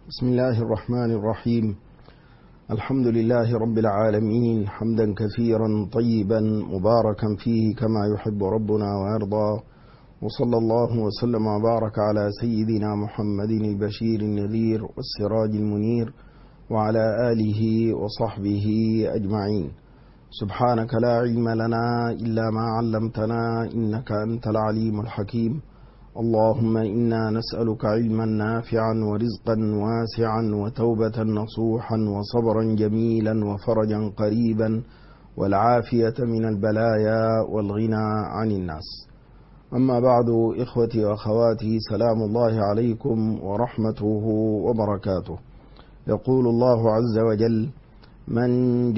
بسم الله الرحمن الرحيم. الحمد لله رب العالمين، حمدا كثيرا طيبا مباركا فيه كما يحب ربنا ويرضى، وصلى الله وسلم وبارك على سيدنا محمد البشير النذير والسراج المنير وعلى آله وصحبه أجمعين. سبحانك لا علم لنا إلا ما علمتنا إنك أنت العليم الحكيم. اللهم إنا نسألك علما نافعا ورزقا واسعا وتوبة نصوحا وصبرا جميلا وفرجا قريبا والعافية من البلايا والغنى عن الناس. أما بعد، إخوتي وأخواتي، سلام الله عليكم ورحمته وبركاته. يقول الله عز وجل: من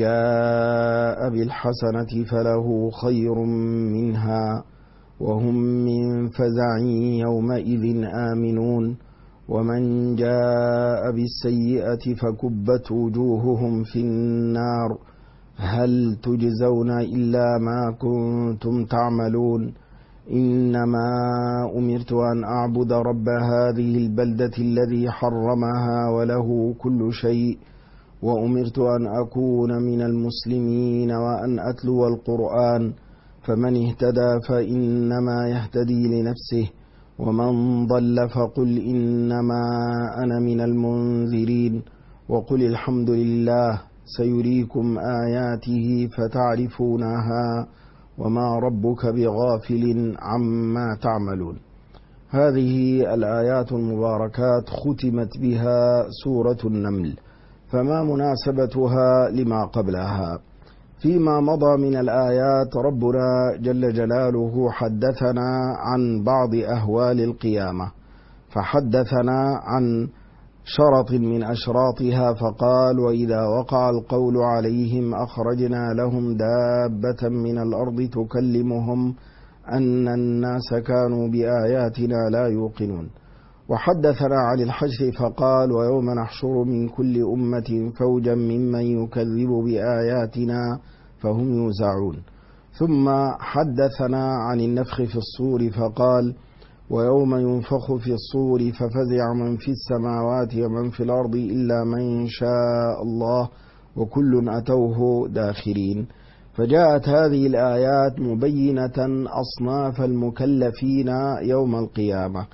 جاء بالحسنة فله خير منها وهم من فزع يومئذ آمنون، ومن جاء بالسيئة فكبت وجوههم في النار هل تجزون إلا ما كنتم تعملون. إنما أمرت أن أعبد رب هذه البلدة الذي حرمها وله كل شيء، وأمرت أن أكون من المسلمين وأن أتلو القرآن، فمن اهتدى فإنما يهتدي لنفسه، ومن ضل فقل إنما أنا من المنذرين، وقل الحمد لله سيريكم آياته فتعرفونها وما ربك بغافل عما تعملون. هذه الآيات المباركات ختمت بها سورة النمل، فما مناسبتها لما قبلها؟ فيما مضى من الآيات ربنا جل جلاله حدثنا عن بعض أهوال القيامة، فحدثنا عن شرط من أشراطها فقال: وإذا وقع القول عليهم أخرجنا لهم دابة من الأرض تكلمهم أن الناس كانوا بآياتنا لا يوقنون. وحدثنا عن الحشر فقال: ويوم نحشر من كل أمة فوجا ممن يكذب بآياتنا فهم يوزعون. ثم حدثنا عن النفخ في الصور فقال: ويوم ينفخ في الصور ففزع من في السماوات ومن في الأرض إلا من شاء الله وكل أتوه داخرين. فجاءت هذه الآيات مبينة أصناف المكلفين يوم القيامة،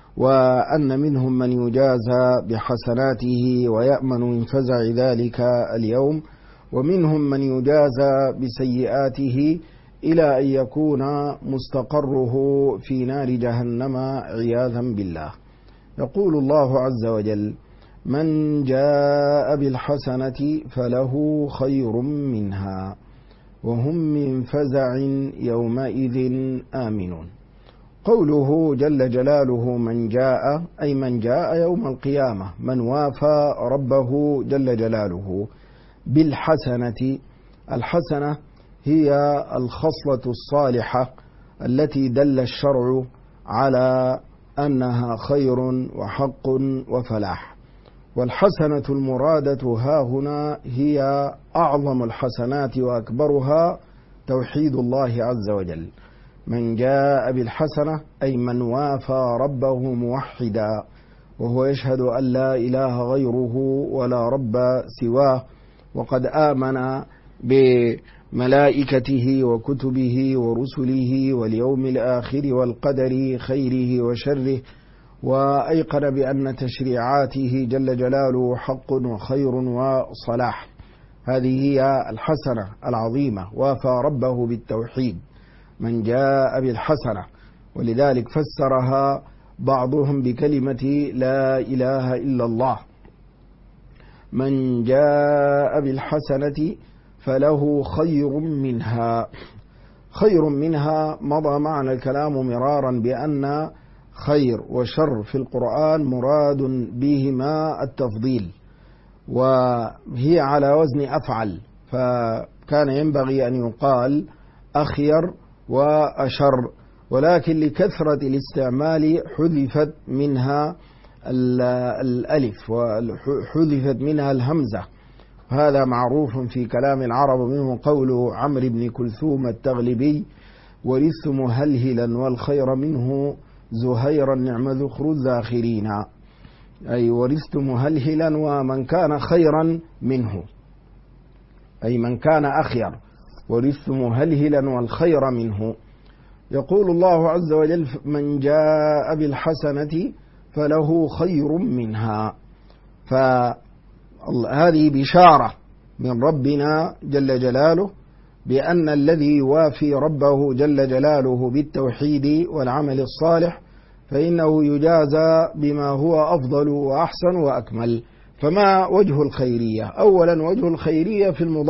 وأن منهم من يجازى بحسناته ويأمن من فزع ذلك اليوم، ومنهم من يجازى بسيئاته إلى أن يكون مستقره في نار جهنم عياذا بالله. يقول الله عز وجل: من جاء بالحسنة فله خير منها وهم من فزع يومئذ آمنون. قوله جل جلاله من جاء، أي من جاء يوم القيامة، من وافى ربه جل جلاله بالحسنة. الحسنة هي الخصلة الصالحة التي دل الشرع على أنها خير وحق وفلاح. والحسنة المرادة هاهنا هي أعظم الحسنات وأكبرها توحيد الله عز وجل. من جاء بالحسنة أي من وافى ربه موحدا، وهو يشهد أن لا إله غيره ولا رب سواه، وقد آمن بملائكته وكتبه ورسله واليوم الآخر والقدر خيره وشره، وأيقن بأن تشريعاته جل جلاله حق وخير وصلاح. هذه هي الحسنة العظيمة، وافى ربه بالتوحيد. من جاء بالحسنة، ولذلك فسرها بعضهم بكلمة لا إله إلا الله. من جاء بالحسنة فله خير منها. خير منها مضى معنا الكلام مرارا بأن خير وشر في القرآن مراد بهما التفضيل، وهي على وزن أفعل، فكان ينبغي أن يقال أخير وأشر، ولكن لكثرة الاستعمال حذفت منها الألف وحذفت منها الهمزة. هذا معروف في كلام العرب، منه قول عمرو بن كلثوم التغلبي: ورثت مهلهلا والخير منه زهيرا نعم ذخر الذاخرين. أي ورثت مهلهلا ومن كان خيرا منه، أي من كان أخير، ورثت مهلهلا والخير منه. يقول الله عز وجل: من جاء بالحسنة فله خير منها. فهذه بشارة من ربنا جل جلاله بأن الذي يوافي ربه جل جلاله بالتوحيد والعمل الصالح فإنه يجازى بما هو أفضل وأحسن وأكمل. فما وجه الخيرية؟ أولا وجه الخيرية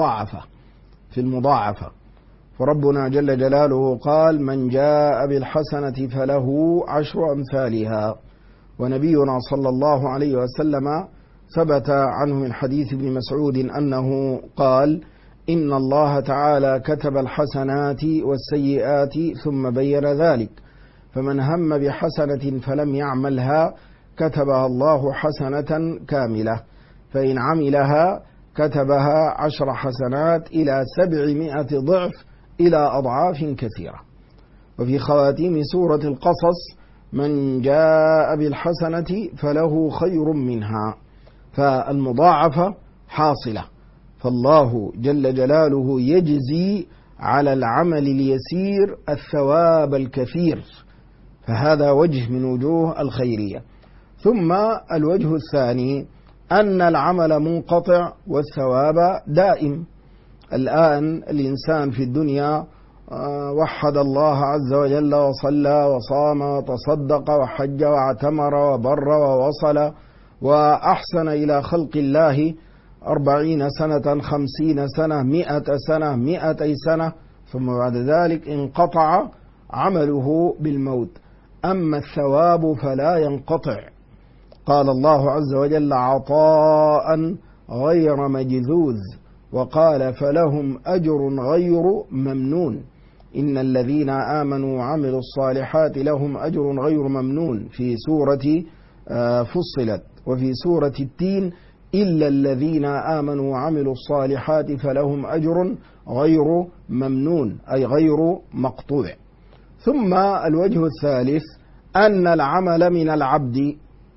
في المضاعفة. فربنا جل جلاله قال: من جاء بالحسنة فله 10 أمثالها. ونبينا صلى الله عليه وسلم ثبت عنه من حديث ابن مسعود أنه قال: إن الله تعالى كتب الحسنات والسيئات ثم بين ذلك، فمن هم بحسنة فلم يعملها كتبها الله حسنة كاملة، فإن عملها كتبها 10 حسنات إلى 700 ضعف إلى أضعاف كثيرة. وفي خواتيم سورة القصص: من جاء بالحسنة فله خير منها. فالمضاعفة حاصلة، فالله جل جلاله يجزي على العمل اليسير الثواب الكثير، فهذا وجه من وجوه الخيرية. ثم الوجه الثاني أن العمل منقطع والثواب دائم. الآن الإنسان في الدنيا وحد الله عز وجل وصلى وصام وتصدق وحج واعتمر وبر ووصل وأحسن إلى خلق الله 40 سنة 50 سنة 100 سنة 200 سنة، ثم بعد ذلك انقطع عمله بالموت. أما الثواب فلا ينقطع. قال الله عز وجل: عطاء غير مجذوذ، وقال: فلهم أجر غير ممنون. إن الذين آمنوا وعملوا الصالحات لهم أجر غير ممنون في سورة فصلت. وفي سورة التين: إلا الذين آمنوا وعملوا الصالحات فلهم أجر غير ممنون، أي غير مقطوع. ثم الوجه الثالث أن العمل من العبد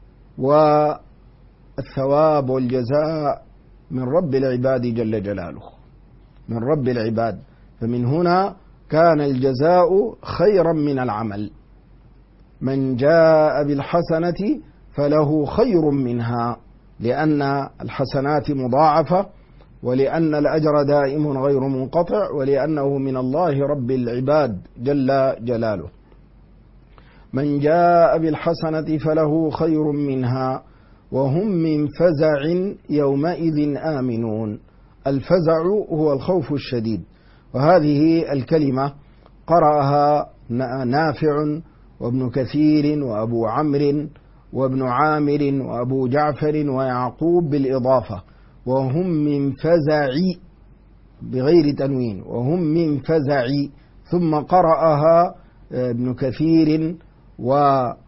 والثواب والجزاء من رب العباد جل جلاله، من رب العباد. فمن هنا كان الجزاء خيرا من العمل. من جاء بالحسنة فله خير منها، لأن الحسنات مضاعفة، ولأن الأجر دائم غير منقطع، ولأنه من الله رب العباد جل جلاله. من جاء بالحسنة فله خير منها وهم من فزع يومئذ آمنون. الفزع هو الخوف الشديد. وهذه الكلمة قرأها نافع وابن كثير وأبو عمرو وابن عامر وأبو جعفر ويعقوب بالإضافة، وهم من فزع بغير تنوين، وهم من فزع. ثم قرأها ابن كثير وأبو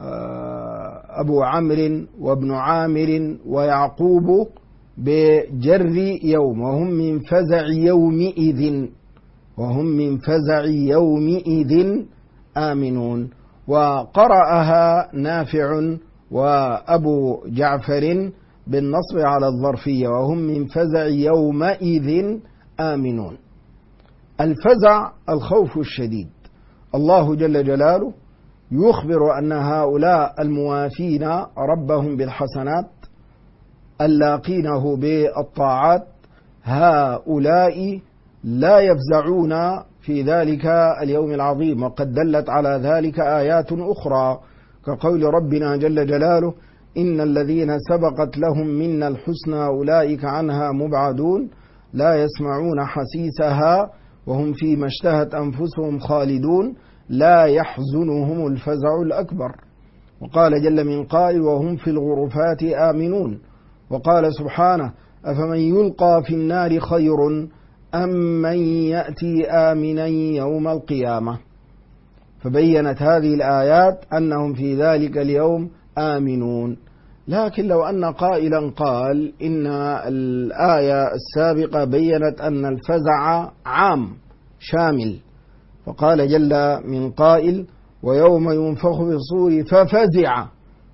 عمرو وابن عامر ويعقوب بجر يوم، وهم من فزع يومئذ، وهم من فزع يومئذ آمنون. وقرأها نافع وأبو جعفر بالنصب على الظرفية، وهم من فزع يومئذ آمنون. الفزع الخوف الشديد. الله جل جلاله يخبر أن هؤلاء الموافين ربهم بالحسنات اللاقينه بالطاعات هؤلاء لا يفزعون في ذلك اليوم العظيم. وقد دلت على ذلك آيات أخرى كقول ربنا جل جلاله: إن الذين سبقت لهم منا الحسنى أولئك عنها مبعدون لا يسمعون حسيسها وهم فيما اشتهت أنفسهم خالدون لا يحزنهم الفزع الأكبر. وقال جل من قائل: وهم في الغرفات آمنون. وقال سبحانه: أفمن يلقى في النار خير أم من يأتي آمنا يوم القيامة. فبينت هذه الآيات أنهم في ذلك اليوم آمنون. لكن لو أن قائلا قال إن الآية السابقة بينت أن الفزع عام شامل، فقال جل من قائل: ويوم ينفخ في الصور ففزع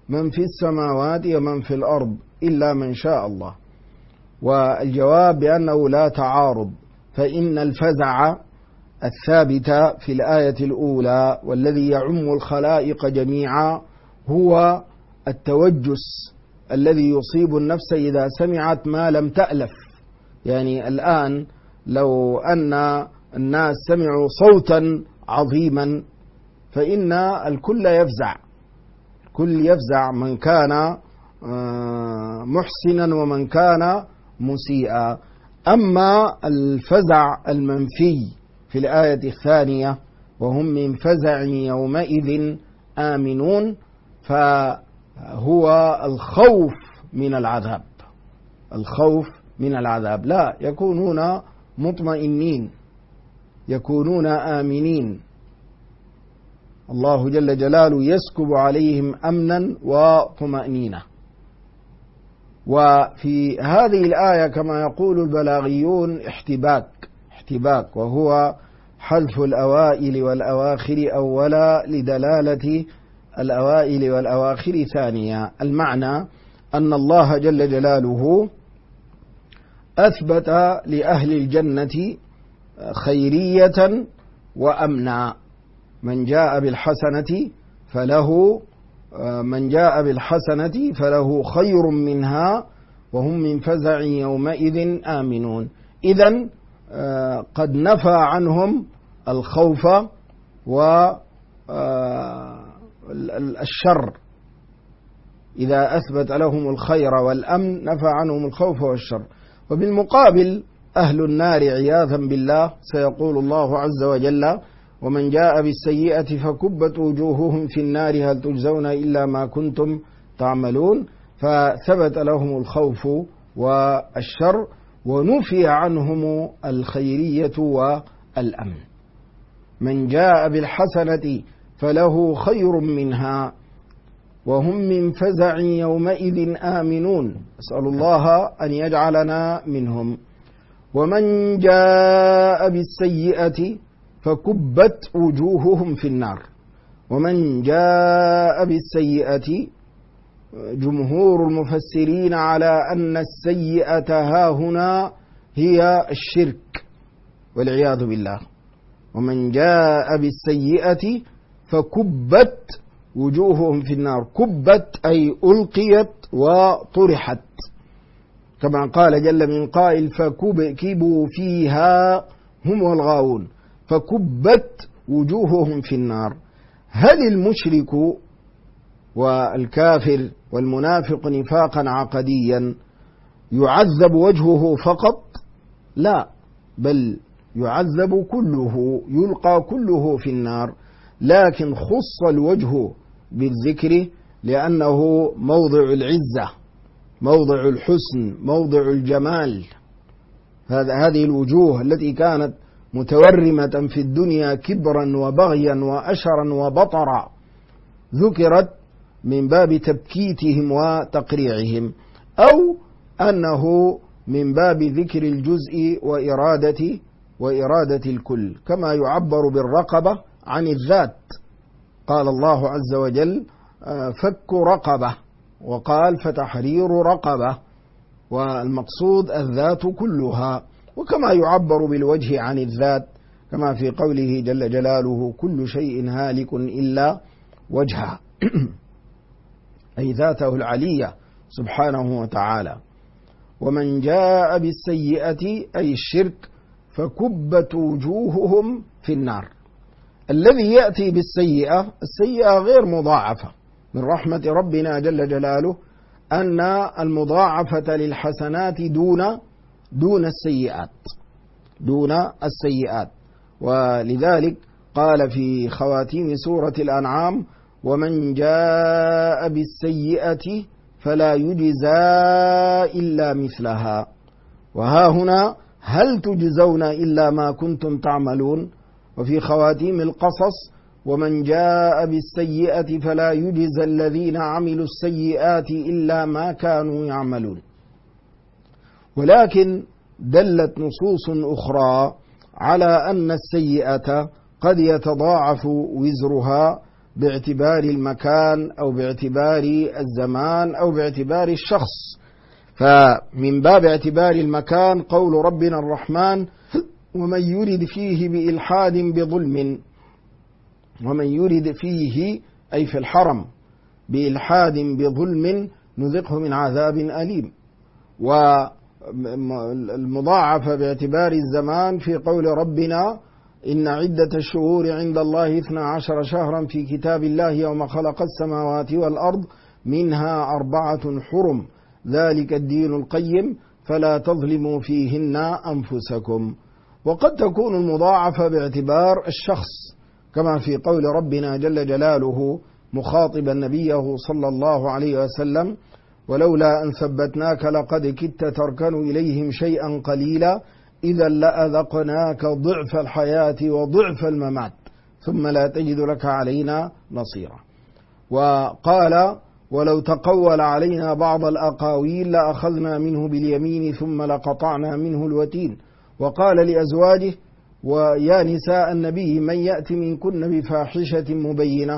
من في السماوات ومن في الأرض إلا من شاء الله. والجواب بأنه لا تعارض، فإن الفزع الثابت في الآية الأولى والذي يعم الخلائق جميعا هو التوجس الذي يصيب النفس إذا سمعت ما لم تألف. يعني الآن لو أن الناس سمعوا صوتا عظيما فإن الكل يفزع، كل يفزع، من كان محسنا ومن كان مسيئا. أما الفزع المنفي في الآية الثانية وهم من فزع يومئذ آمنون فهو الخوف من العذاب، الخوف من العذاب، لا يكونون مطمئنين، يكونون آمنين. الله جل جلاله يسكب عليهم أمنا وطمأنينة. وفي هذه الآية كما يقول البلاغيون احتباك، وهو حذف الأوائل والأواخر أولا لدلالة الأوائل والأواخر ثانيا. المعنى أن الله جل جلاله أثبت لأهل الجنة خيرية وأمنا. من جاء بالحسنة فله خير منها وهم من فزع يومئذ آمنون. إذن قد نفى عنهم الخوف والشر، إذا أثبت لهم الخير والأمن نفى عنهم الخوف والشر. وبالمقابل أهل النار عياذا بالله سيقول الله عز وجل: ومن جاء بالسيئة فكبت وجوههم في النار هل تجزون إلا ما كنتم تعملون. فثبت لهم الخوف والشر ونفي عنهم الخيرية والأمن. من جاء بالحسنة فله خير منها وهم من فزع يومئذ آمنون. أسأل الله أن يجعلنا منهم. ومن جاء بالسيئة فكبت وجوههم في النار. ومن جاء بالسيئة، جمهور المفسرين على أن السيئة هاهنا هي الشرك والعياذ بالله. ومن جاء بالسيئة فكبت وجوههم في النار. كبت أي ألقيت وطرحت، كما قال جل من قائل: فكبكبوا فيها هم والغاوون. فكبت وجوههم في النار. هل المشرك والكافر والمنافق نفاقا عقديا يعذب وجهه فقط؟ لا، بل يعذب كله، يلقى كله في النار، لكن خص الوجه بالذكر لأنه موضع العزة، موضع الحسن، موضع الجمال. هذه الوجوه التي كانت متورمة في الدنيا كبرا وبغيا وأشرا وبطرا ذكرت من باب تبكيتهم وتقريعهم، أو أنه من باب ذكر الجزء وإرادة الكل، كما يعبر بالرقبة عن الذات. قال الله عز وجل: فك رقبة، وقال: فتحرير رقبة، والمقصود الذات كلها. وكما يعبر بالوجه عن الذات كما في قوله جل جلاله: كل شيء هالك إلا وجهه أي ذاته العلية سبحانه وتعالى. ومن جاء بالسيئة أي الشرك فكبت وجوههم في النار. الذي يأتي بالسيئة، السيئة غير مضاعفة، من رحمة ربنا جل جلاله أن المضاعفة للحسنات دون السيئات. ولذلك قال في خواتيم سورة الأنعام: ومن جاء بالسيئة فلا يجزى إلا مثلها. وها هنا: هل تجزون إلا ما كنتم تعملون. وفي خواتيم القصص: ومن جاء بالسيئة فلا يجزى الذين عملوا السيئات إلا ما كانوا يعملون. ولكن دلت نصوص أخرى على أن السيئة قد يتضاعف وزرها باعتبار المكان أو باعتبار الزمان أو باعتبار الشخص. فمن باب اعتبار المكان قول ربنا الرحمن: ومن يرد فيه بإلحاد بظلم، ومن يرد فيه أي في الحرم بإلحاد بظلم نذقه من عذاب أليم. والمضاعفة باعتبار الزمان في قول ربنا: إن عدة الشهور عند الله 12 شهرا في كتاب الله يوم خلق السماوات والأرض منها 4 حرم ذلك الدين القيم فلا تظلموا فيهن أنفسكم. وقد تكون المضاعفة باعتبار الشخص كما في قول ربنا جل جلاله مخاطبا نبيه صلى الله عليه وسلم: ولولا أن ثبتناك لقد كدت تركن إليهم شيئا قليلا إذا لأذقناك ضعف الحياة وضعف الممات ثم لا تجد لك علينا نصيرا. وقال: ولو تقول علينا بعض الأقاويل لأخذنا منه باليمين ثم لقطعنا منه الوتين. وقال لأزواجه: ويا نساء النبي من يأتي منكن بفاحشة مبينة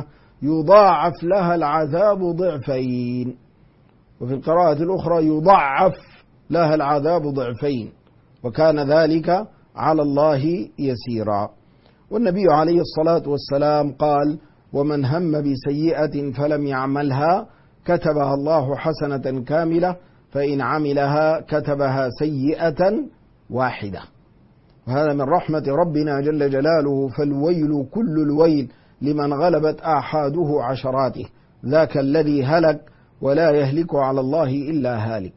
يضاعف لها العذاب ضعفين. وفي القراءة الأخرى يضاعف لها العذاب ضعفين، وكان ذلك على الله يسيرا. والنبي عليه الصلاة والسلام قال: ومن هم بسيئة فلم يعملها كتبها الله حسنة كاملة فإن عملها كتبها سيئة واحدة. وهذا من رحمة ربنا جل جلاله، فالويل كل الويل لمن غلبت آحاده عشراته، ذاك الذي هلك ولا يهلك على الله إلا هالك.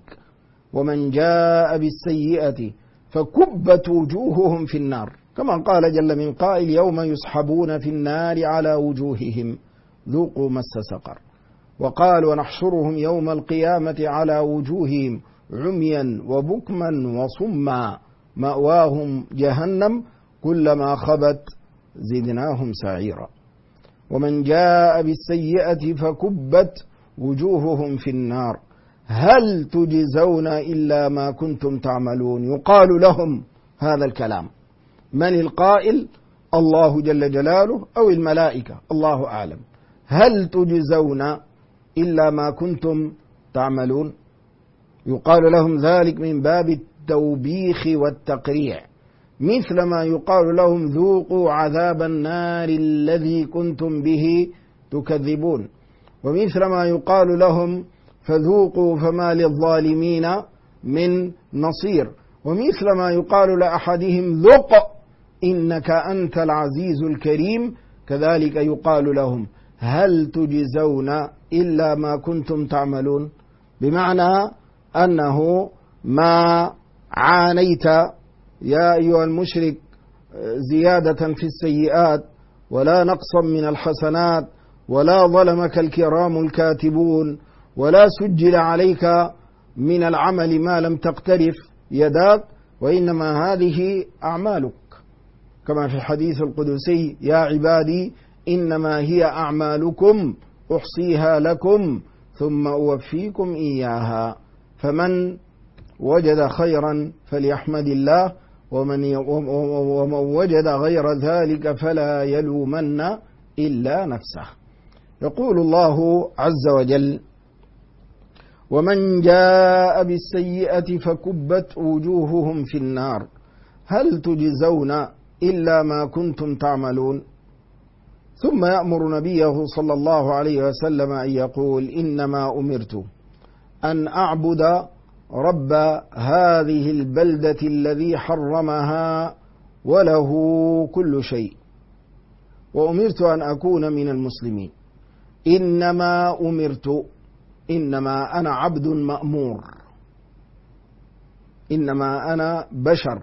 ومن جاء بالسيئة فكبت وجوههم في النار، كما قال جل من قائل: يوم يسحبون في النار على وجوههم ذوقوا مس سقر. وقال: ونحشرهم يوم القيامة على وجوههم عميا وبكما وصما مأواهم جهنم كلما خبت زدناهم سعيرا. ومن جاء بالسيئة فكبت وجوههم في النار هل تجزون إلا ما كنتم تعملون. يقال لهم هذا الكلام، من القائل؟ الله جل جلاله أو الملائكة، الله أعلم. هل تجزون إلا ما كنتم تعملون؟ يقال لهم ذلك من باب التوبيخ والتقريع، مثل ما يقال لهم: ذوقوا عذاب النار الذي كنتم به تكذبون. ومثل ما يقال لهم: فذوقوا فما للظالمين من نصير. ومثل ما يقال لأحدهم: ذق إنك أنت العزيز الكريم، كذلك يقال لهم: هل تجزون إلا ما كنتم تعملون. بمعنى أنه ما عانيت يا أيها المشرك زيادة في السيئات ولا نقصا من الحسنات ولا ظلمك الكرام الكاتبون ولا سجل عليك من العمل ما لم تقترف يداك، وإنما هذه أعمالك، كما في الحديث القدسي: يا عبادي إنما هي أعمالكم أحصيها لكم ثم أوفيكم إياها، فمن وجد خيرا فليحمد الله ومن وجد غير ذلك فلا يلومن إلا نفسه. يقول الله عز وجل: ومن جاء بالسيئة فكبت وجوههم في النار هل تجزون إلا ما كنتم تعملون. ثم يأمر نبيه صلى الله عليه وسلم أن يقول: إنما أمرت أن أعبد رب هذه البلدة الذي حرمها وله كل شيء، وأمرت أن أكون من المسلمين. إنما أمرت، إنما أنا عبد مأمور، إنما أنا بشر،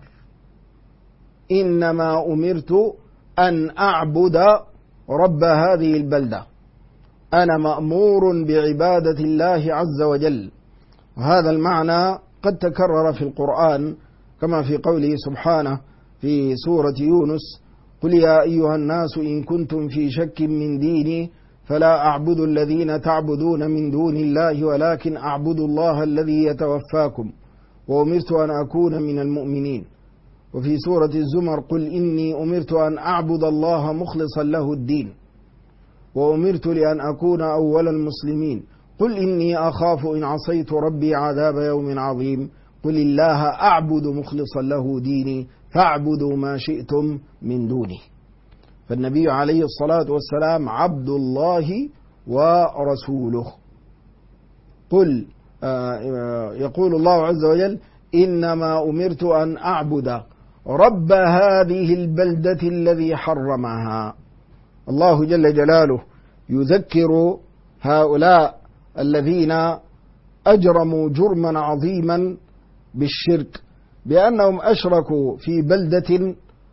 إنما أمرت أن أعبد رب هذه البلدة، أنا مأمور بعبادة الله عز وجل. وهذا المعنى قد تكرر في القرآن، كما في قوله سبحانه في سورة يونس: قل يا أيها الناس إن كنتم في شك من ديني فلا أعبد الذين تعبدون من دون الله ولكن أعبد الله الذي يتوفاكم وأمرت أن أكون من المؤمنين. وفي سورة الزمر: قل إني أمرت أن أعبد الله مخلصا له الدين. وأمرت لأن أكون أول المسلمين. قل إني أخاف إن عصيت ربي عذاب يوم عظيم. قل الله أعبد مخلصا له ديني فاعبدوا ما شئتم من دونه. فالنبي عليه الصلاة والسلام عبد الله ورسوله. قل يقول الله عز وجل إنما أمرت أن أعبد رب هذه البلدة الذي حرمها. الله جل جلاله يذكر هؤلاء الذين أجرموا جرما عظيما بالشرك بأنهم أشركوا في بلدة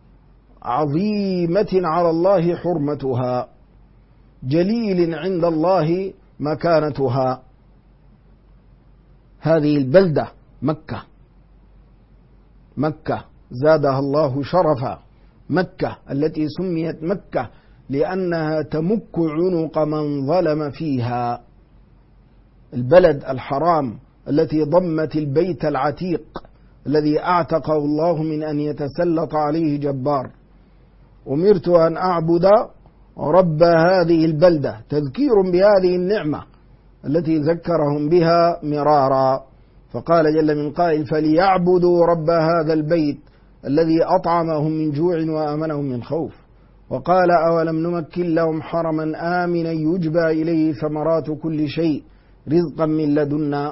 عظيمة على الله حرمتها، جليل عند الله مكانتها. هذه البلدة مكة زادها الله شرفا. مكة التي سميت مكة لأنها تمك عنق من ظلم فيها. البلد الحرام التي ضمت البيت العتيق الذي أعتقه الله من أن يتسلط عليه جبار. أمرت أن أعبد رب هذه البلدة، تذكير بهذه النعمة التي ذكرهم بها مرارا. فقال جل من قائل فليعبدوا رب هذا البيت الذي أطعمهم من جوع وآمنهم من خوف. وقال أولم نمكن لهم حرما آمنا يجبى إليه ثمرات كل شيء رزقا من لدنا.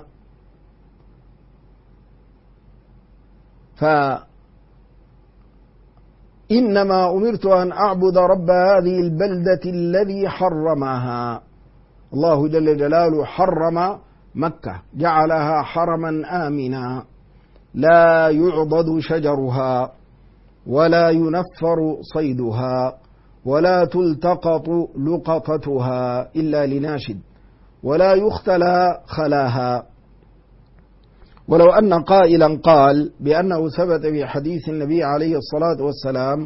فإنما أمرت أن أعبد رب هذه البلدة الذي حرمها. الله جل جلاله حرم مكة، جعلها حرما آمنا لا يعضد شجرها ولا ينفر صيدها ولا تلتقط لقطتها إلا لناشد ولا يختلى خلاها. ولو أن قائلا قال بأنه ثبت في حديث النبي عليه الصلاة والسلام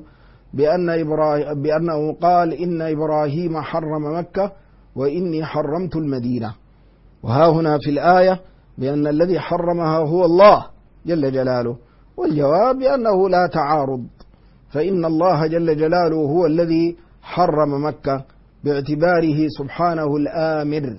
بأنه قال إن إبراهيم حرم مكة وإني حرمت المدينة، وها هنا في الآية بأن الذي حرمها هو الله جل جلاله، والجواب بأنه لا تعارض، فإن الله جل جلاله هو الذي حرم مكة باعتباره سبحانه الآمر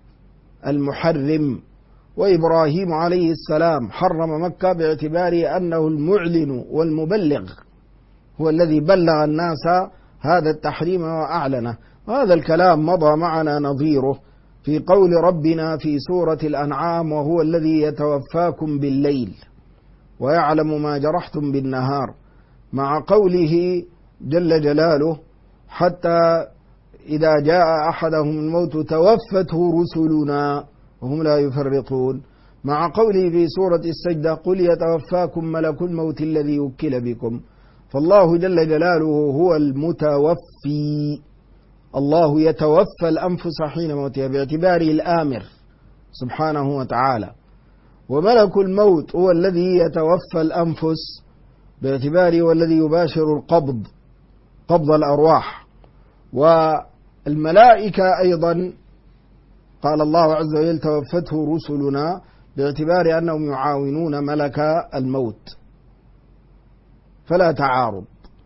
المحرم، وإبراهيم عليه السلام حرم مكة باعتباره أنه المعلن والمبلغ، هو الذي بلغ الناس هذا التحريم وأعلنه. وهذا الكلام مضى معنا نظيره في قول ربنا في سورة الأنعام وهو الذي يتوفاكم بالليل ويعلم ما جرحتم بالنهار، مع قوله جل جلاله حتى إذا جاء أحدهم الموت توفته رسلنا وهم لا يفرطون، مع قوله في سورة السجدة قل يتوفاكم ملك الموت الذي وكل بكم. فالله جل جلاله هو المتوفي، الله يتوفى الأنفس حين موتها باعتباره الآمر سبحانه وتعالى، وملك الموت هو الذي يتوفى الأنفس باعتباره والذي يباشر قبض الأرواح. والملائكة أيضا قال الله عز وجل توفته رسلنا باعتبار أنهم يعاونون ملك الموت، فلا تعارض.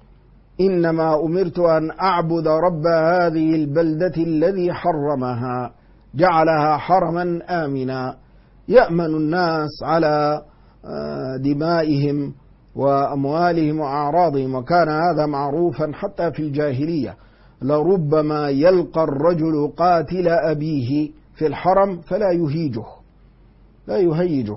إنما أمرت أن أعبد رب هذه البلدة الذي حرمها جعلها حرما آمنا يأمن الناس على دمائهم وأموالهم وأعراضهم، وكان هذا معروفا حتى في الجاهلية. لربما يلقى الرجل قاتل أبيه في الحرم فلا يهيجه، لا يهيجه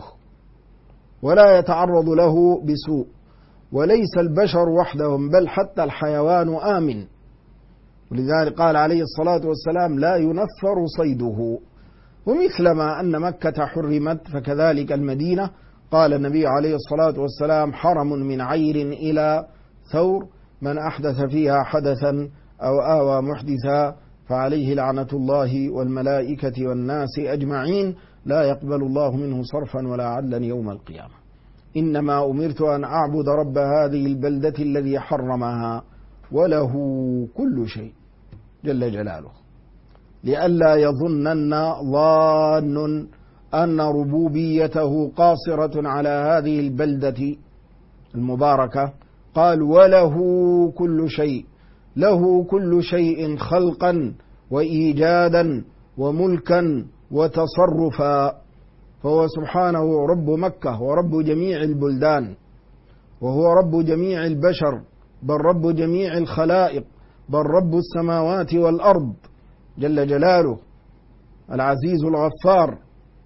ولا يتعرض له بسوء، وليس البشر وحدهم بل حتى الحيوان آمن، ولذلك قال عليه الصلاة والسلام لا ينفر صيده. ومثلما أن مكة حرمت فكذلك المدينة، قال النبي عليه الصلاة والسلام حرم من عير إلى ثور، من أحدث فيها حدثا أو آوى محدثا فعليه لعنة الله والملائكة والناس أجمعين لا يقبل الله منه صرفا ولا عدلا يوم القيامة. إنما أمرت أن أعبد رب هذه البلدة الذي حرمها وله كل شيء جل جلاله، لئلا يظنن ظان أن ربوبيته قاصرة على هذه البلدة المباركة. قال وله كل شيء، له كل شيء خلقا وإيجادا وملكا وتصرفا، فهو سبحانه رب مكة ورب جميع البلدان، وهو رب جميع البشر، بل رب جميع الخلائق، بل رب السماوات والأرض جل جلاله العزيز الغفار،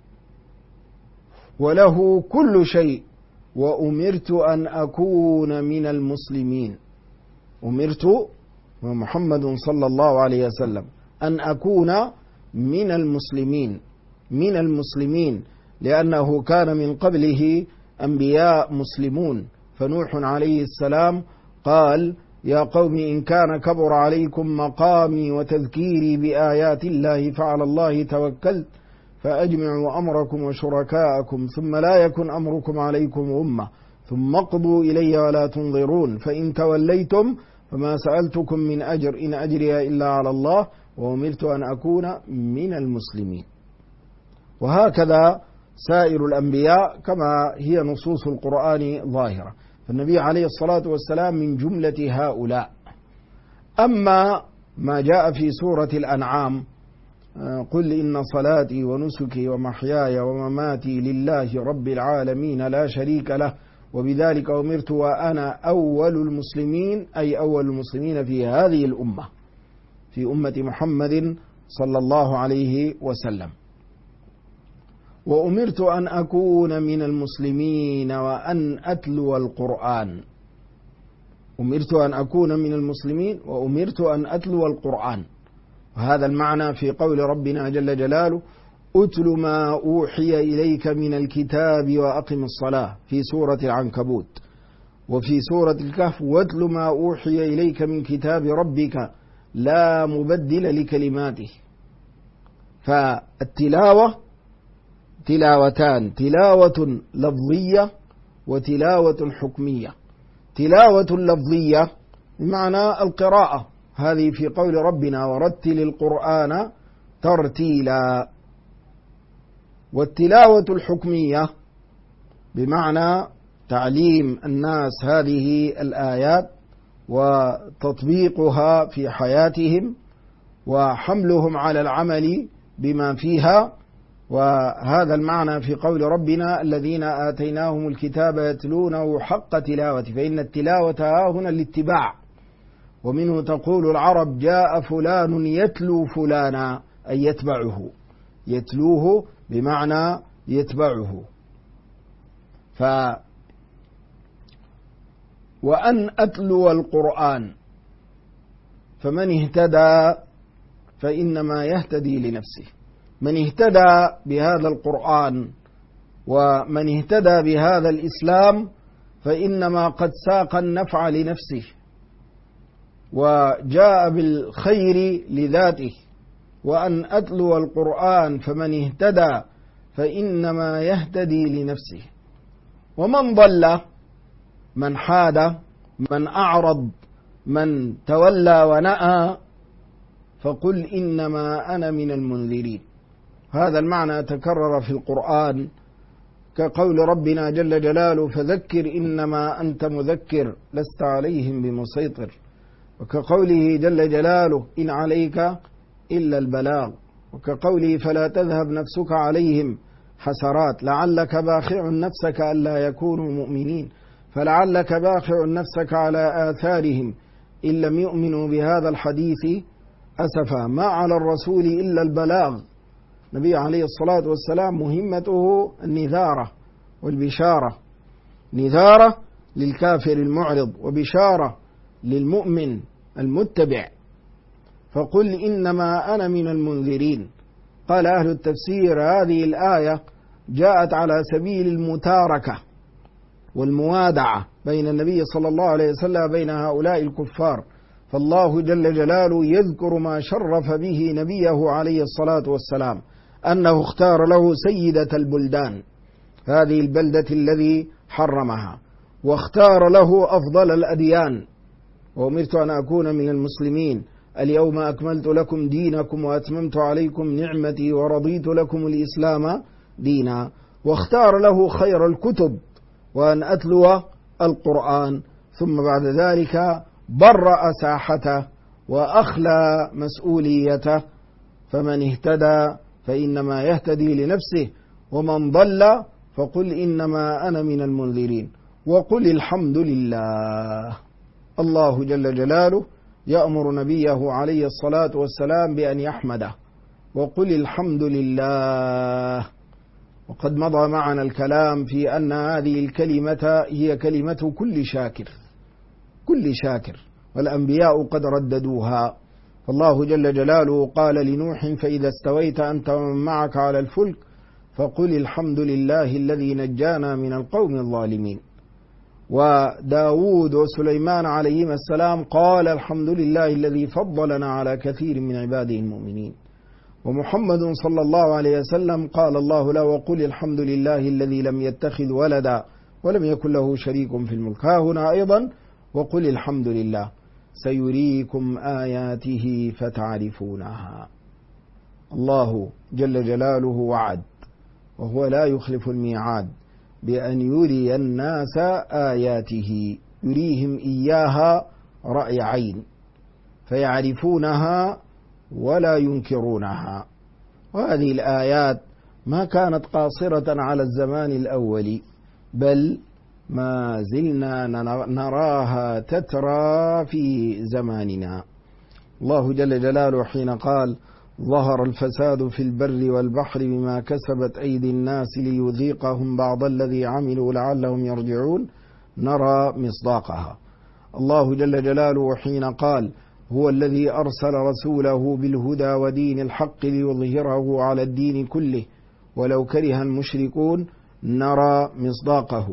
وله كل شيء. وأمرت أن أكون من المسلمين، أمرت محمد صلى الله عليه وسلم أن أكون من المسلمين، من المسلمين، لأنه كان من قبله أنبياء مسلمون. فنوح عليه السلام قال: يا قوم إن كان كبر عليكم مقامي وتذكيري بآيات الله فعلى الله توكلت فأجمعوا أمركم وشركاءكم ثم لا يكن أمركم عليكم غمة ثم اقضوا إلي ولا تنظرون فإن توليتم فما سألتكم من أجر إن أجري إلا على الله وأمرت أن أكون من المسلمين. وهكذا سائر الأنبياء كما هي نصوص القرآن ظاهرة، فالنبي عليه الصلاة والسلام من جملة هؤلاء. أما ما جاء في سورة الأنعام: قل إن صلاتي ونسكي ومحياي ومماتي لله رب العالمين لا شريك له وبذلك أمرت وأنا أول المسلمين، أي أول المسلمين في هذه الأمة، في أمة محمد صلى الله عليه وسلم. وأمرت أن أكون من المسلمين وأن أتلو القرآن، أمرت أن أكون من المسلمين وأمرت أن أتلو القرآن. وهذا المعنى في قول ربنا جل جلاله: أتل ما أوحي إليك من الكتاب وأقم الصلاة في سورة العنكبوت، وفي سورة الكهف: واتل ما أوحي إليك من كتاب ربك لا مبدل لكلماته. فالتلاوة تلاوتان: تلاوة لفظية وتلاوة حكمية. تلاوة لفظية بمعنى القراءة، هذه في قول ربنا: ورتل القرآن ترتيلا. والتلاوة الحكمية بمعنى تعليم الناس هذه الآيات وتطبيقها في حياتهم وحملهم على العمل بما فيها. وهذا المعنى في قول ربنا: الذين آتيناهم الكتاب يتلونه حق تلاوته، فإن التلاوة هنا الاتباع. ومنه تقول العرب: جاء فلان يتلو فلانا، أي يتبعه، يتلوه بمعنى يتبعه. وأن أتلو القرآن، فمن اهتدى فإنما يهتدي لنفسه. من اهتدى بهذا القرآن ومن اهتدى بهذا الإسلام فإنما قد ساق النفع لنفسه وجاء بالخير لذاته. وأن أتلو القرآن فمن اهتدى فإنما يهتدي لنفسه. ومن ضل، من حاد، من أعرض، من تولى ونأى، فقل إنما أنا من المنذرين. هذا المعنى تكرر في القرآن كقول ربنا جل جلاله: فذكر إنما أنت مذكر لست عليهم بمسيطر. وكقوله جل جلاله: إن عليك إلا البلاغ. وكقوله: فلا تذهب نفسك عليهم حسرات لعلك باخع نفسك ألا يكونوا مؤمنين فلعلك باخع نفسك على آثارهم إن لم يؤمنوا بهذا الحديث أسفا ما على الرسول إلا البلاغ. النبي عليه الصلاة والسلام مهمته النذارة والبشارة، نذارة للكافر المعرض وبشارة للمؤمن المتبع. فقل إنما أنا من المنذرين. قال أهل التفسير: هذه الآية جاءت على سبيل المتاركة والموادعة بين النبي صلى الله عليه وسلم بين هؤلاء الكفار، فالله جل جلاله يذكر ما شرف به نبيه عليه الصلاة والسلام، أنه اختار له سيدة البلدان، هذه البلدة الذي حرمها، واختار له أفضل الأديان: وأمرت أن أكون من المسلمين اليوم أكملت لكم دينكم وأتممت عليكم نعمتي ورضيت لكم الإسلام دينا. واختار له خير الكتب وأن أتلو القرآن، ثم بعد ذلك برأ ساحته وأخلى مسؤوليته فمن اهتدى فإنما يهتدي لنفسه، ومن ضل فقل إنما أنا من المنذرين، وقل الحمد لله. الله جل جلاله يأمر نبيه عليه الصلاة والسلام بأن يحمده، وقل الحمد لله. وقد مضى معنا الكلام في أن هذه الكلمة هي كلمة كل شاكر، كل شاكر، والأنبياء قد رددوها. فالله جل جلاله قال لنوح: فإذا استويت أنت ومن معك على الفلك فقل الحمد لله الذي نجانا من القوم الظالمين. وداود وسليمان عليهما السلام قال: الحمد لله الذي فضلنا على كثير من عباده المؤمنين. ومحمد صلى الله عليه وسلم قال الله له: وقل الحمد لله الذي لم يتخذ ولدا ولم يكن له شريك في الملك. ها هنا أيضا: وقل الحمد لله سيريكم آياته فتعرفونها. الله جل جلاله وعد، وهو لا يخلف الميعاد، بأن يري الناس آياته، يريهم إياها رأي عين، فيعرفونها ولا ينكرونها. وهذه الآيات ما كانت قاصرة على الزمان الأول، بل ما زلنا نراها تترى في زماننا. الله جل جلاله حين قال: ظهر الفساد في البر والبحر بما كسبت أيدي الناس ليذيقهم بعض الذي عملوا لعلهم يرجعون، نرى مصداقها. الله جل جلاله حين قال: هو الذي أرسل رسوله بالهدى ودين الحق ليظهره على الدين كله ولو كره المشركون، نرى مصداقه.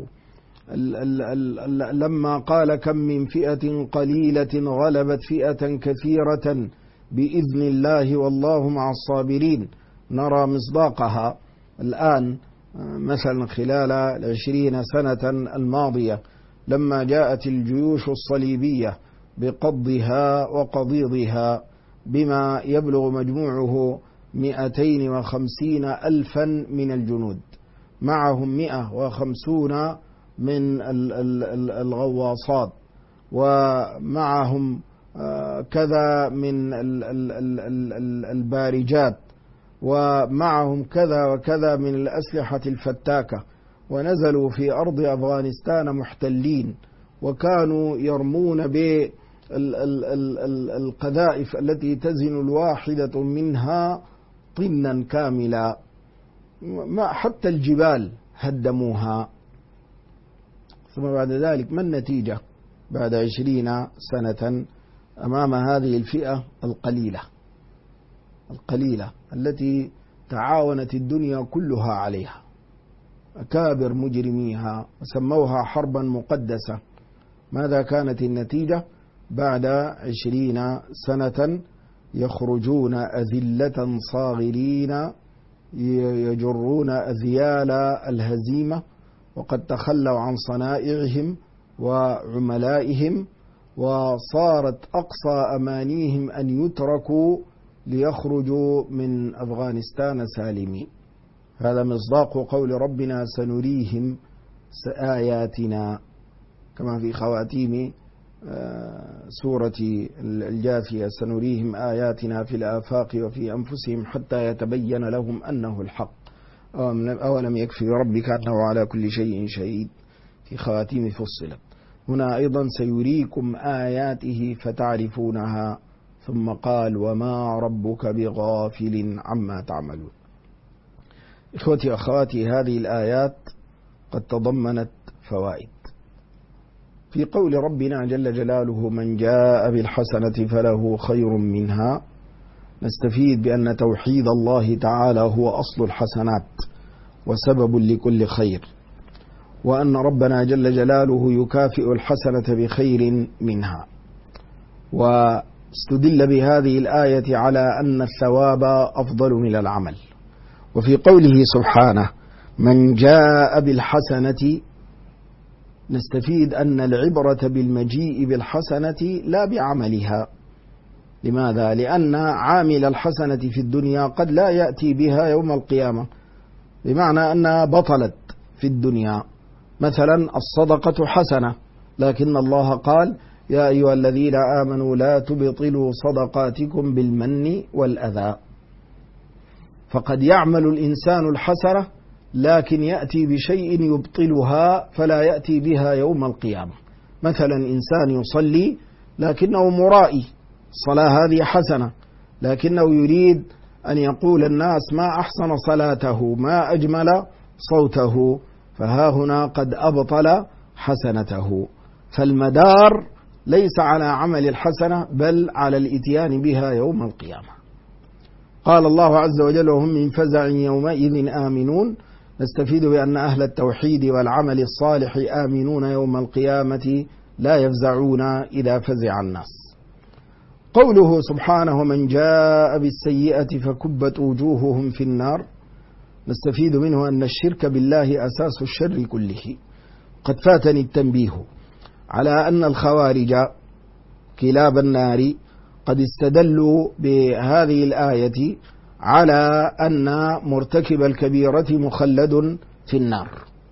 لما قال: كم من فئة قليلة غلبت فئة كثيرة بإذن الله والله مع الصابرين، نرى مصداقها الآن. مثلا خلال 20 سنة الماضية، لما جاءت الجيوش الصليبية بقضها وقضيضها بما يبلغ مجموعه 250 ألفا من الجنود، معهم 150 من الغواصات، ومعهم كذا من البارجات، ومعهم كذا وكذا من الأسلحة الفتاكة، ونزلوا في أرض أفغانستان محتلين، وكانوا يرمون بالقذائف التي تزن الواحدة منها طنا كاملا، حتى الجبال هدموها. ثم بعد ذلك ما النتيجة بعد 20 سنة أمام هذه الفئة القليلة التي تعاونت الدنيا كلها عليها، أكابر مجرميها، وسموها حربا مقدسة؟ ماذا كانت النتيجة؟ بعد 20 سنة يخرجون أذلة صاغرين يجرون أذيال الهزيمة، وقد تخلوا عن صنائعهم وعملائهم، وصارت أقصى أمانيهم أن يتركوا ليخرجوا من أفغانستان سالمين. هذا مصداق قول ربنا: سنريهم آياتنا، كما في خواتيم سورة الجاثية: سنريهم آياتنا في الآفاق وفي أنفسهم حتى يتبين لهم أنه الحق، أولم يكفي ربك أنه على كل شيء شهيد. في خواتيم فصلت. هنا أيضا: سيريكم آياته فتعرفونها، ثم قال: وما ربك بغافل عما تعملون. إخوتي أخواتي، هذه الآيات قد تضمنت فوائد. في قول ربنا جل جلاله: من جاء بالحسنة فله خير منها، نستفيد بأن توحيد الله تعالى هو أصل الحسنات وسبب لكل خير، وأن ربنا جل جلاله يكافئ الحسنة بخير منها. واستدل بهذه الآية على أن الثواب أفضل من العمل. وفي قوله سبحانه: من جاء بالحسنة، نستفيد أن العبرة بالمجيء بالحسنة لا بعملها. لماذا؟ لأن عامل الحسنة في الدنيا قد لا يأتي بها يوم القيامة، بمعنى أنها بطلت في الدنيا. مثلا الصدقة حسنة، لكن الله قال: يا أيها الذين آمنوا لا تبطلوا صدقاتكم بالمن والأذى. فقد يعمل الإنسان الحسنة لكن يأتي بشيء يبطلها فلا يأتي بها يوم القيامة. مثلا إنسان يصلي لكنه مرائي، الصلاة هذه حسنة، لكنه يريد أن يقول الناس ما أحسن صلاته، ما أجمل صوته، فها هنا قد أبطل حسنته. فالمدار ليس على عمل الحسنة بل على الإتيان بها يوم القيامة. قال الله عز وجل: وهم من فزع يومئذ آمنون. نستفيد بأن أهل التوحيد والعمل الصالح آمنون يوم القيامة لا يفزعون إذا فزع الناس. قوله سبحانه: ومن جاء بالسيئة فكبت وجوههم في النار. نستفيد منه أن الشرك بالله أساس الشر كله. قد فاتني التنبيه على أن الخوارج كلاب النار قد استدلوا بهذه الآية على أن مرتكب الكبيرة مخلد في النار،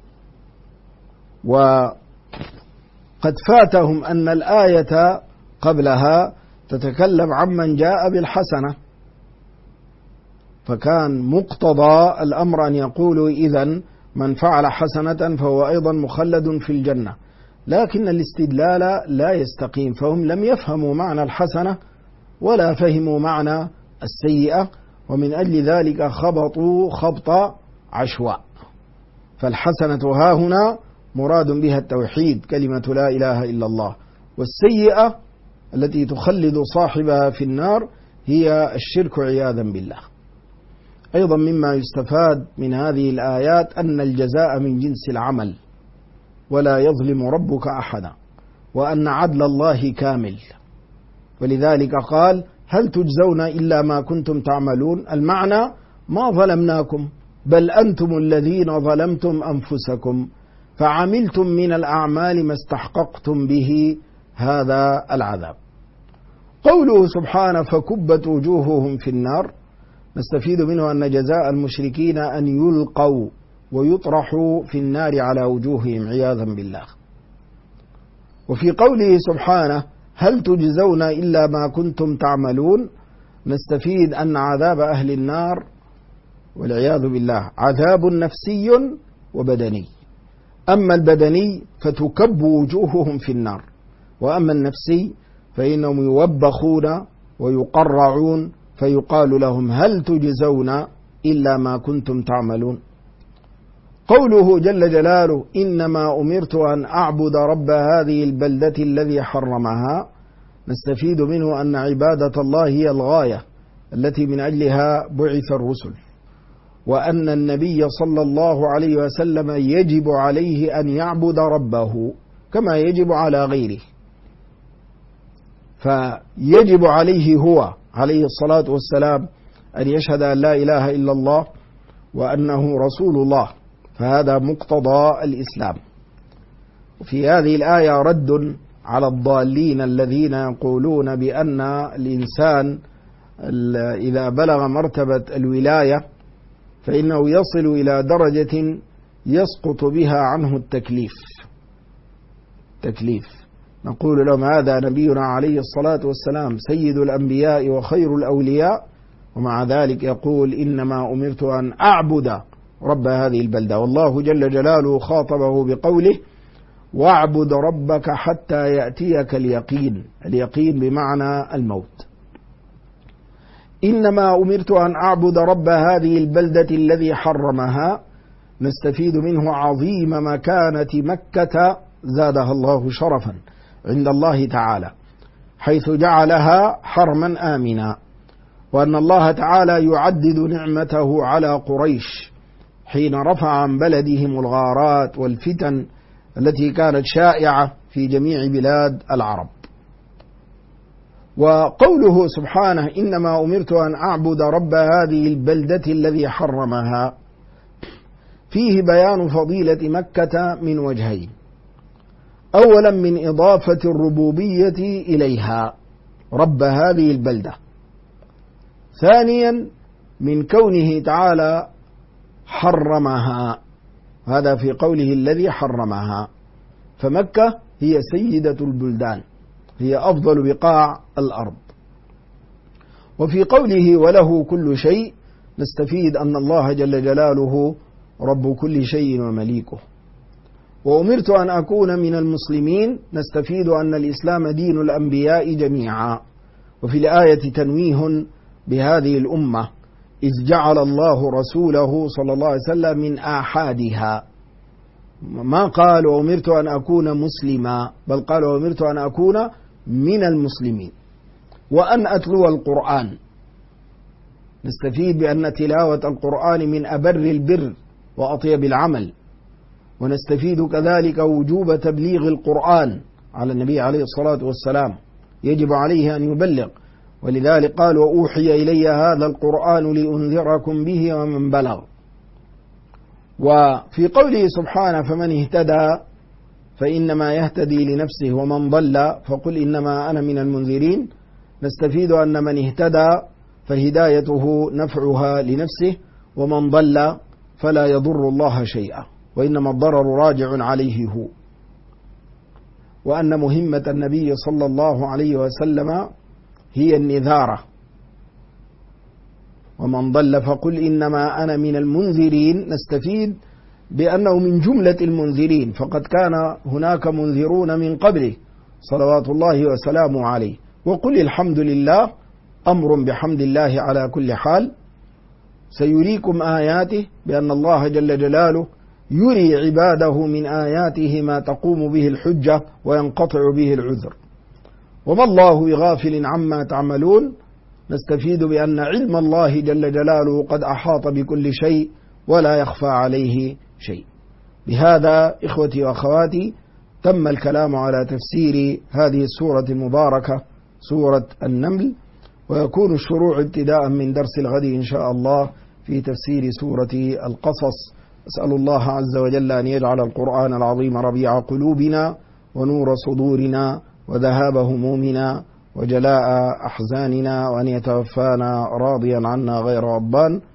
وقد فاتهم أن الآية قبلها تتكلم عمن جاء بالحسنة، فكان مقتضى الأمر أن يقولوا إذن من فعل حسنة فهو أيضا مخلد في الجنة، لكن الاستدلال لا يستقيم، فهم لم يفهموا معنى الحسنة ولا فهموا معنى السيئة، ومن أجل ذلك خبطوا خبط عشواء. فالحسنة ها هنا مراد بها التوحيد، كلمة لا إله إلا الله، والسيئة التي تخلد صاحبها في النار هي الشرك عياذا بالله. أيضا مما يستفاد من هذه الآيات أن الجزاء من جنس العمل ولا يظلم ربك أحدا، وأن عدل الله كامل، ولذلك قال: هل تجزون إلا ما كنتم تعملون. المعنى: ما ظلمناكم بل أنتم الذين ظلمتم أنفسكم فعملتم من الأعمال ما استحققتم به هذا العذاب. قوله سبحانه: فكبت وجوههم في النار. نستفيد منه أن جزاء المشركين أن يلقوا ويطرحوا في النار على وجوههم عياذا بالله. وفي قوله سبحانه: هل تجزون إلا ما كنتم تعملون. نستفيد أن عذاب أهل النار والعياذ بالله عذاب نفسي وبدني. أما البدني فتكب وجوههم في النار، وأما النفسي فإنهم يوبخون ويقرعون فيقال لهم: هل تجزون إلا ما كنتم تعملون. قوله جل جلاله: إنما أمرت أن أعبد رب هذه البلدة الذي حرمها. نستفيد منه أن عبادة الله هي الغاية التي من أجلها بعث الرسل، وأن النبي صلى الله عليه وسلم يجب عليه أن يعبد ربه كما يجب على غيره، فيجب عليه هو عليه الصلاة والسلام أن يشهد أن لا إله إلا الله وأنه رسول الله، فهذا مقتضى الإسلام. وفي هذه الآية رد على الضالين الذين يقولون بأن الإنسان إذا بلغ مرتبة الولاية فإنه يصل إلى درجة يسقط بها عنه التكليف. نقول لهم: هذا نبينا عليه الصلاة والسلام سيد الأنبياء وخير الأولياء، ومع ذلك يقول: إنما أمرت أن أعبد رب هذه البلدة. والله جل جلاله خاطبه بقوله: واعبد ربك حتى يأتيك اليقين. اليقين بمعنى الموت. إنما أمرت أن أعبد رب هذه البلدة الذي حرمها. نستفيد منه عظيم مكانة مكة زادها الله شرفا عند الله تعالى، حيث جعلها حرما آمنا، وأن الله تعالى يعدد نعمته على قريش حين رفع عن بلدهم الغارات والفتن التي كانت شائعة في جميع بلاد العرب. وقوله سبحانه: إنما أمرت أن أعبد رب هذه البلدة الذي حرمها، فيه بيان فضيلة مكة من وجهين: أولا من إضافة الربوبية إليها رب هذه البلدة، ثانيا من كونه تعالى حرمها، هذا في قوله الذي حرمها، فمكة هي سيدة البلدان، هي أفضل بقاع الأرض. وفي قوله وله كل شيء نستفيد أن الله جل جلاله رب كل شيء ومليكه. وأمرت أن أكون من المسلمين، نستفيد أن الإسلام دين الأنبياء جميعا. وفي الآية تنويه بهذه الأمة إذ جعل الله رسوله صلى الله عليه وسلم من آحادها، ما قال وأمرت أن أكون مسلما، بل قال وأمرت أن أكون من المسلمين وأن أتلو القرآن. نستفيد بأن تلاوة القرآن من أبر البر وأطيب العمل. ونستفيد كذلك وجوب تبليغ القرآن على النبي عليه الصلاة والسلام، يجب عليه أن يبلغ، ولذلك قال وأوحي إلي هذا القرآن لأنذركم به ومن بلغ. وفي قوله سبحانه فمن اهتدى فإنما يهتدي لنفسه ومن ضل فقل إنما أنا من المنذرين، نستفيد أن من اهتدى فهدايته نفعها لنفسه، ومن ضل فلا يضر الله شيئا، وإنما الضرر راجع عليه هو. وأن مهمة النبي صلى الله عليه وسلم هي النذارة. ومن ضل فقل إنما أنا من المنذرين، نستفيد بأنه من جملة المنذرين، فقد كان هناك منذرون من قبله صلوات الله وسلامه عليه. وقل الحمد لله أمر بحمد الله على كل حال. سيريكم آياته، بأن الله جل جلاله يري عباده من آياته ما تقوم به الحجة وينقطع به العذر. وما الله بغافل عما تعملون، نستفيد بأن علم الله جل جلاله قد أحاط بكل شيء ولا يخفى عليه شيء. بهذا إخوتي وأخواتي تم الكلام على تفسير هذه السورة المباركة سورة النمل، ويكون الشروع ابتداء من درس الغد إن شاء الله في تفسير سورة القصص. أسأل الله عز وجل أن يجعل القرآن العظيم ربيع قلوبنا ونور صدورنا وذهاب همومنا وجلاء أحزاننا، وأن يتوفانا راضيا عنا غير غضبان.